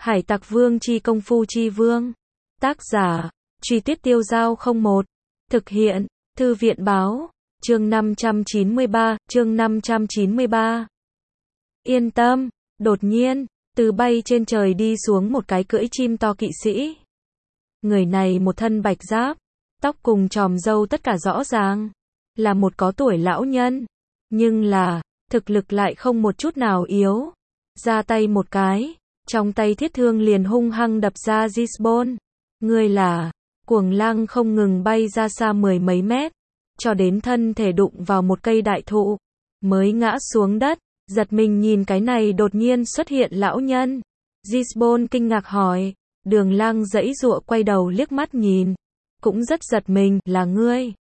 Hải Tặc Vương chi công phu chi vương. Tác giả, Truy Tuyết Tiêu Giao 01. Thực hiện, Thư viện báo, chương 593. Yên tâm, đột nhiên, từ bay trên trời đi xuống một cái cưỡi chim to kỵ sĩ. Người này một thân bạch giáp, tóc cùng chòm râu tất cả rõ ràng, là một có tuổi lão nhân, nhưng là, thực lực lại không một chút nào yếu. Ra tay một cái, trong tay thiết thương liền hung hăng đập ra Gisbon. Người là, cuồng lang không ngừng bay ra xa mười mấy mét, cho đến thân thể đụng vào một cây đại thụ, mới ngã xuống đất, giật mình nhìn cái này đột nhiên xuất hiện lão nhân. Gisbon kinh ngạc hỏi, Đường Lang giãy giụa quay đầu liếc mắt nhìn, cũng rất giật mình, là ngươi.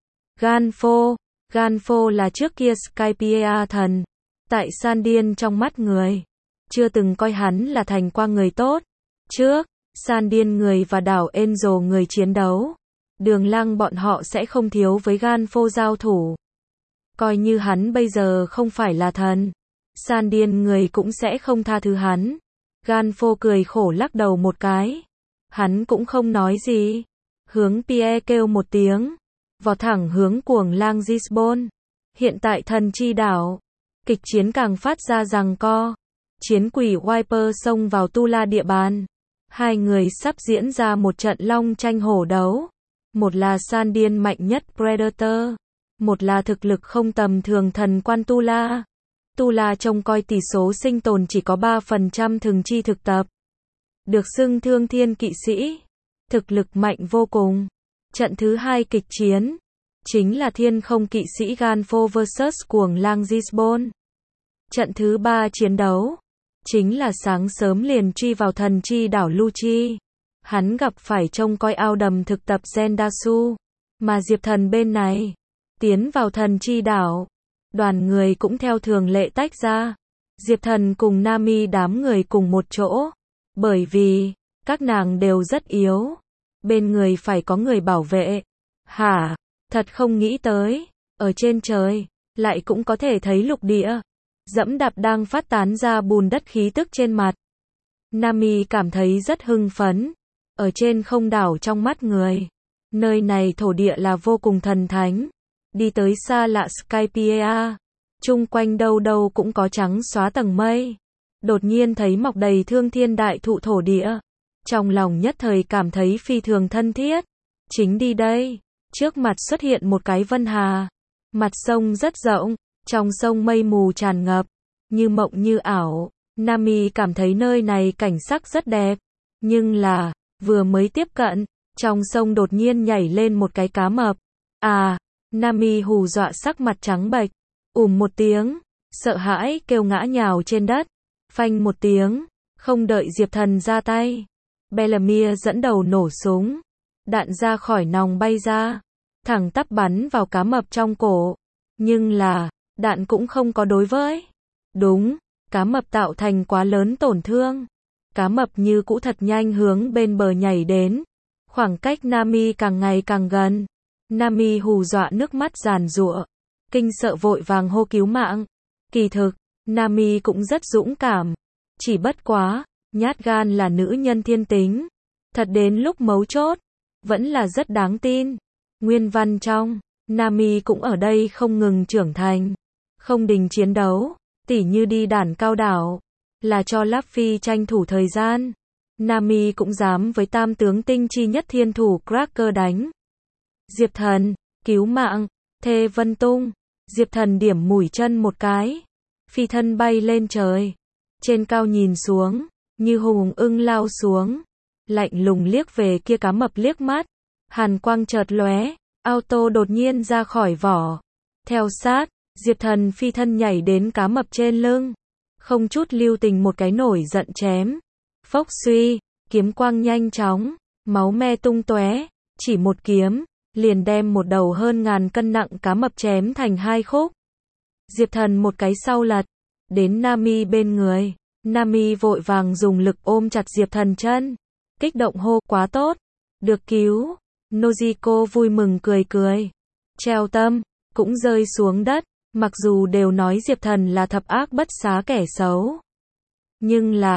Ganfo là trước kia Skypiea thần, tại San Diên trong mắt người, chưa từng coi hắn là thành qua người tốt. Trước, San Diên người và đảo Angel người chiến đấu, Đường Lang bọn họ sẽ không thiếu với Ganfo giao thủ. Coi như hắn bây giờ không phải là thần, San Diên người cũng sẽ không tha thứ hắn. Ganfo cười khổ lắc đầu một cái, hắn cũng không nói gì, hướng Pierre kêu một tiếng, vọt thẳng hướng cuồng lang Gisbon. Hiện tại thần chi đảo, kịch chiến càng phát ra giằng co. Chiến quỷ Wiper xông vào Tula địa bàn. Hai người sắp diễn ra một trận long tranh hổ đấu. Một là San Diên mạnh nhất Predator, một là thực lực không tầm thường thần quan Tula. Tula trông coi tỷ số sinh tồn chỉ có 3% thường chi thực tập. Được xưng thương thiên kỵ sĩ, thực lực mạnh vô cùng. Trận thứ hai kịch chiến, chính là thiên không kỵ sĩ Ganfo vs cuồng lang Gisbon. Trận thứ ba chiến đấu, chính là sáng sớm liền truy vào thần chi đảo Luchi. Hắn gặp phải trông coi ao đầm thực tập Zendasu, mà Diệp Thần bên này, tiến vào thần chi đảo. Đoàn người cũng theo thường lệ tách ra. Diệp Thần cùng Nami đám người cùng một chỗ, bởi vì, các nàng đều rất yếu. Bên người phải có người bảo vệ. Hả? Thật không nghĩ tới, ở trên trời, lại cũng có thể thấy lục địa. Dẫm đạp đang phát tán ra bùn đất khí tức trên mặt. Nami cảm thấy rất hưng phấn. Ở trên không đảo trong mắt người, nơi này thổ địa là vô cùng thần thánh. Đi tới xa lạ Skypiea, chung quanh đâu đâu cũng có trắng xóa tầng mây. Đột nhiên thấy mọc đầy thương thiên đại thụ thổ địa. Trong lòng nhất thời cảm thấy phi thường thân thiết. Chính đi đây, trước mặt xuất hiện một cái vân hà. Mặt sông rất rộng, trong sông mây mù tràn ngập, như mộng như ảo. Nami cảm thấy nơi này cảnh sắc rất đẹp. Nhưng là, vừa mới tiếp cận, trong sông đột nhiên nhảy lên một cái cá mập. À, Nami hù dọa sắc mặt trắng bệch, một tiếng, sợ hãi kêu ngã nhào trên đất. Phanh một tiếng, không đợi Diệp Thần ra tay, Bellamia dẫn đầu nổ súng. Đạn ra khỏi nòng bay ra, thẳng tắp bắn vào cá mập trong cổ. Nhưng là, đạn cũng không có đối với. Đúng, cá mập tạo thành quá lớn tổn thương. Cá mập như cũ thật nhanh hướng bên bờ nhảy đến. Khoảng cách Nami càng ngày càng gần. Nami hù dọa nước mắt giàn giụa, kinh sợ vội vàng hô cứu mạng. Kỳ thực, Nami cũng rất dũng cảm. Chỉ bất quá, nhát gan là nữ nhân thiên tính. Thật đến lúc mấu chốt, vẫn là rất đáng tin. Nguyên văn trong, Nami cũng ở đây không ngừng trưởng thành. Không đình chiến đấu, tỉ như đi đàn cao đảo, là cho Luffy tranh thủ thời gian. Nami cũng dám với tam tướng tinh chi nhất thiên thủ Cracker đánh. Diệp Thần, cứu mạng, Thê Vân Tung. Diệp Thần điểm mũi chân một cái, phi thân bay lên trời. Trên cao nhìn xuống, như hùng ưng lao xuống, lạnh lùng liếc về kia cá mập liếc mắt. Hàn quang chợt lóe, auto đột nhiên ra khỏi vỏ. Theo sát, Diệp Thần phi thân nhảy đến cá mập trên lưng, không chút lưu tình một cái nổi giận chém. Phốc suy, kiếm quang nhanh chóng, máu me tung tóe, chỉ một kiếm, liền đem một đầu hơn 1000 cân nặng cá mập chém thành hai khúc. Diệp Thần một cái sau lật, đến Nami bên người. Nami vội vàng dùng lực ôm chặt Diệp Thần chân, kích động hô, quá tốt, được cứu. Nojiko vui mừng cười cười, treo tâm, cũng rơi xuống đất. Mặc dù đều nói Diệp Thần là thập ác bất xá kẻ xấu, nhưng là,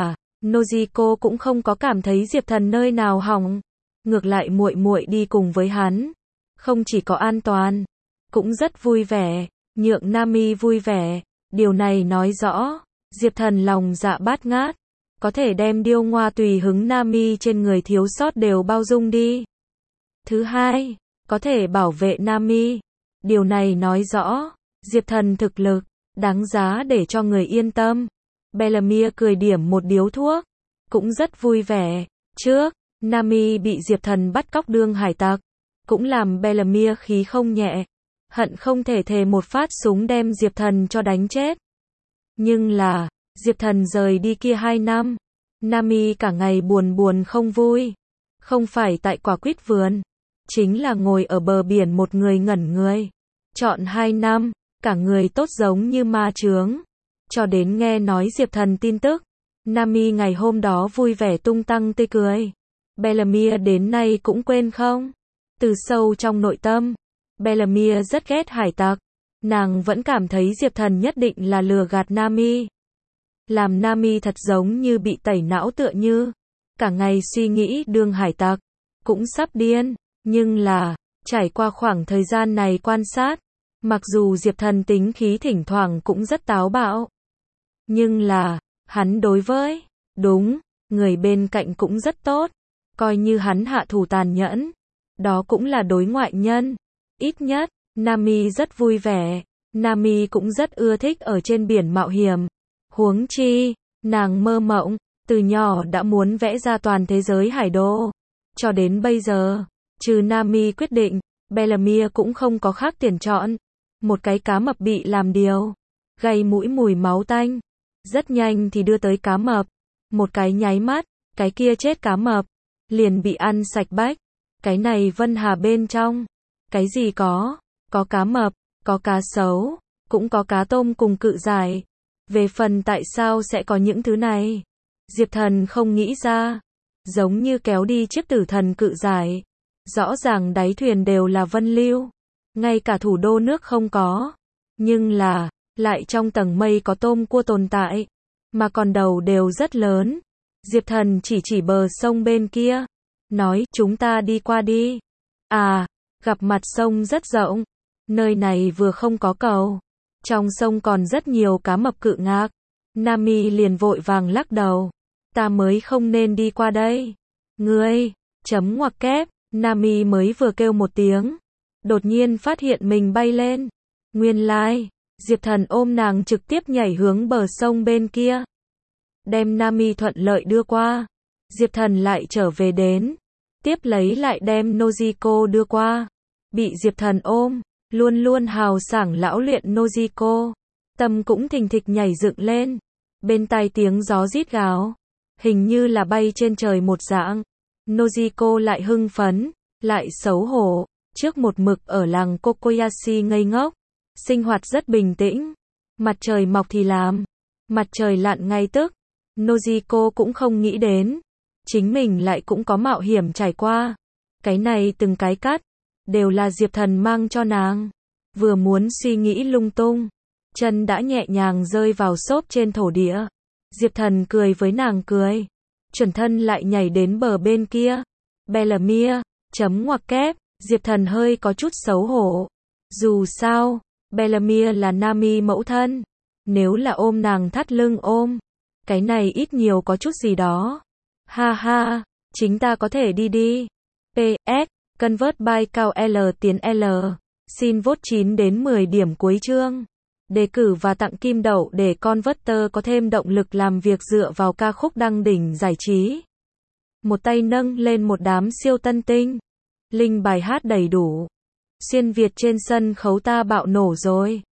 Nojiko cũng không có cảm thấy Diệp Thần nơi nào hỏng. Ngược lại muội muội đi cùng với hắn, không chỉ có an toàn, cũng rất vui vẻ, nhượng Nami vui vẻ. Điều này nói rõ, Diệp Thần lòng dạ bát ngát, có thể đem điêu ngoa tùy hứng Nami trên người thiếu sót đều bao dung đi. Thứ hai, có thể bảo vệ Nami. Điều này nói rõ, Diệp Thần thực lực, đáng giá để cho người yên tâm. Bellamy cười điểm một điếu thuốc, cũng rất vui vẻ. Trước, Nami bị Diệp Thần bắt cóc đương hải tặc, cũng làm Bellamy khí không nhẹ, hận không thể thề một phát súng đem Diệp Thần cho đánh chết. Nhưng là, Diệp Thần rời đi kia 2 năm, Nami cả ngày buồn buồn không vui. Không phải tại quả quýt vườn, chính là ngồi ở bờ biển một người ngẩn người. Trọn 2 năm, cả người tốt giống như ma chướng. Cho đến nghe nói Diệp Thần tin tức, Nami ngày hôm đó vui vẻ tung tăng tươi cười. Bellamy đến nay cũng quên không. Từ sâu trong nội tâm, Bellamy rất ghét hải tặc. Nàng vẫn cảm thấy Diệp Thần nhất định là lừa gạt Nami. Làm Nami thật giống như bị tẩy não tựa như. Cả ngày suy nghĩ đương hải tặc, cũng sắp điên. Nhưng là, trải qua khoảng thời gian này quan sát, mặc dù Diệp Thần tính khí thỉnh thoảng cũng rất táo bạo. Nhưng là, hắn đối với, đúng, người bên cạnh cũng rất tốt. Coi như hắn hạ thủ tàn nhẫn, đó cũng là đối ngoại nhân. Ít nhất, Nami rất vui vẻ. Nami cũng rất ưa thích ở trên biển mạo hiểm. Huống chi, nàng mơ mộng, từ nhỏ đã muốn vẽ ra toàn thế giới hải đô. Cho đến bây giờ, trừ Nami quyết định, Bellamy cũng không có khác tiền chọn. Một cái cá mập bị làm điều, gây mũi mùi máu tanh. Rất nhanh thì đưa tới cá mập. Một cái nháy mắt, cái kia chết cá mập, liền bị ăn sạch bách. Cái này Vân Hà bên trong, cái gì có cá mập, có cá sấu, cũng có cá tôm cùng cự giải. Về phần tại sao sẽ có những thứ này, Diệp Thần không nghĩ ra. Giống như kéo đi chiếc tử thần cự giải. Rõ ràng đáy thuyền đều là vân lưu, ngay cả thủ đô nước không có. Nhưng là, lại trong tầng mây có tôm cua tồn tại, mà còn đầu đều rất lớn. Diệp Thần chỉ bờ sông bên kia, nói chúng ta đi qua đi. À, gặp mặt sông rất rộng, nơi này vừa không có cầu, trong sông còn rất nhiều cá mập cự ngạc. Nami liền vội vàng lắc đầu, ta mới không nên đi qua đây. Ngươi, chấm ngoặc kép, Nami mới vừa kêu một tiếng, đột nhiên phát hiện mình bay lên. Nguyên lai, Diệp Thần ôm nàng trực tiếp nhảy hướng bờ sông bên kia, đem Nami thuận lợi đưa qua. Diệp Thần lại trở về đến, tiếp lấy lại đem Nojiko đưa qua. Bị Diệp Thần ôm, luôn luôn hào sảng lão luyện Nojiko, tâm cũng thình thịch nhảy dựng lên. Bên tai tiếng gió rít gào, hình như là bay trên trời một dạng. Nojiko lại hưng phấn, lại xấu hổ. Trước một mực ở làng Kokoyashi ngây ngốc, sinh hoạt rất bình tĩnh. Mặt trời mọc thì làm, mặt trời lặn ngay tức. Nojiko cũng không nghĩ đến, chính mình lại cũng có mạo hiểm trải qua. Cái này từng cái cắt, đều là Diệp Thần mang cho nàng. Vừa muốn suy nghĩ lung tung, chân đã nhẹ nhàng rơi vào xốp trên thổ địa. Diệp Thần cười với nàng cười, chuẩn thân lại nhảy đến bờ bên kia. Bellamy, chấm ngoặc kép, Diệp Thần hơi có chút xấu hổ. Dù sao, Bellamy là Nami mẫu thân, nếu là ôm nàng thắt lưng ôm, cái này ít nhiều có chút gì đó. Ha ha, chính ta có thể đi đi. PS, convert by cao L tiến L. Xin vote 9 đến 10 điểm cuối chương. Đề cử và tặng kim đậu để Converter có thêm động lực làm việc dựa vào ca khúc đăng đỉnh giải trí. Một tay nâng lên một đám siêu tân tinh. Link bài hát đầy đủ. Xuyên Việt trên sân khấu ta bạo nổ rồi.